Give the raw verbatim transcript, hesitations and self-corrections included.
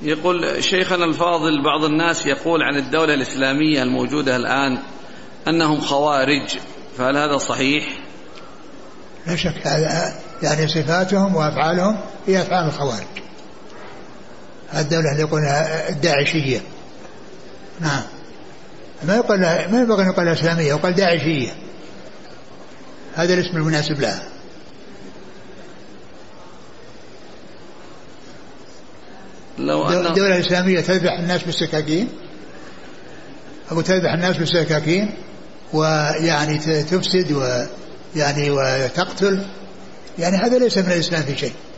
يقول شيخنا الفاضل، بعض الناس يقول عن الدولة الإسلامية الموجودة الآن أنهم خوارج، فهل هذا صحيح؟ لا شك، هذا يعني صفاتهم وأفعالهم هي أفعال الخوارج. الدولة اللي يقولها الداعشية، نعم، ما يقول ما ينبغي أن يقول إسلامية، يقول داعشية، هذا الاسم المناسب لها. لو أن الدولة الإسلامية تذبح الناس بالسكاكين أو تذبح الناس بالسكاكين ويعني تفسد ويعني وتقتل، يعني هذا ليس من الإسلام في شيء.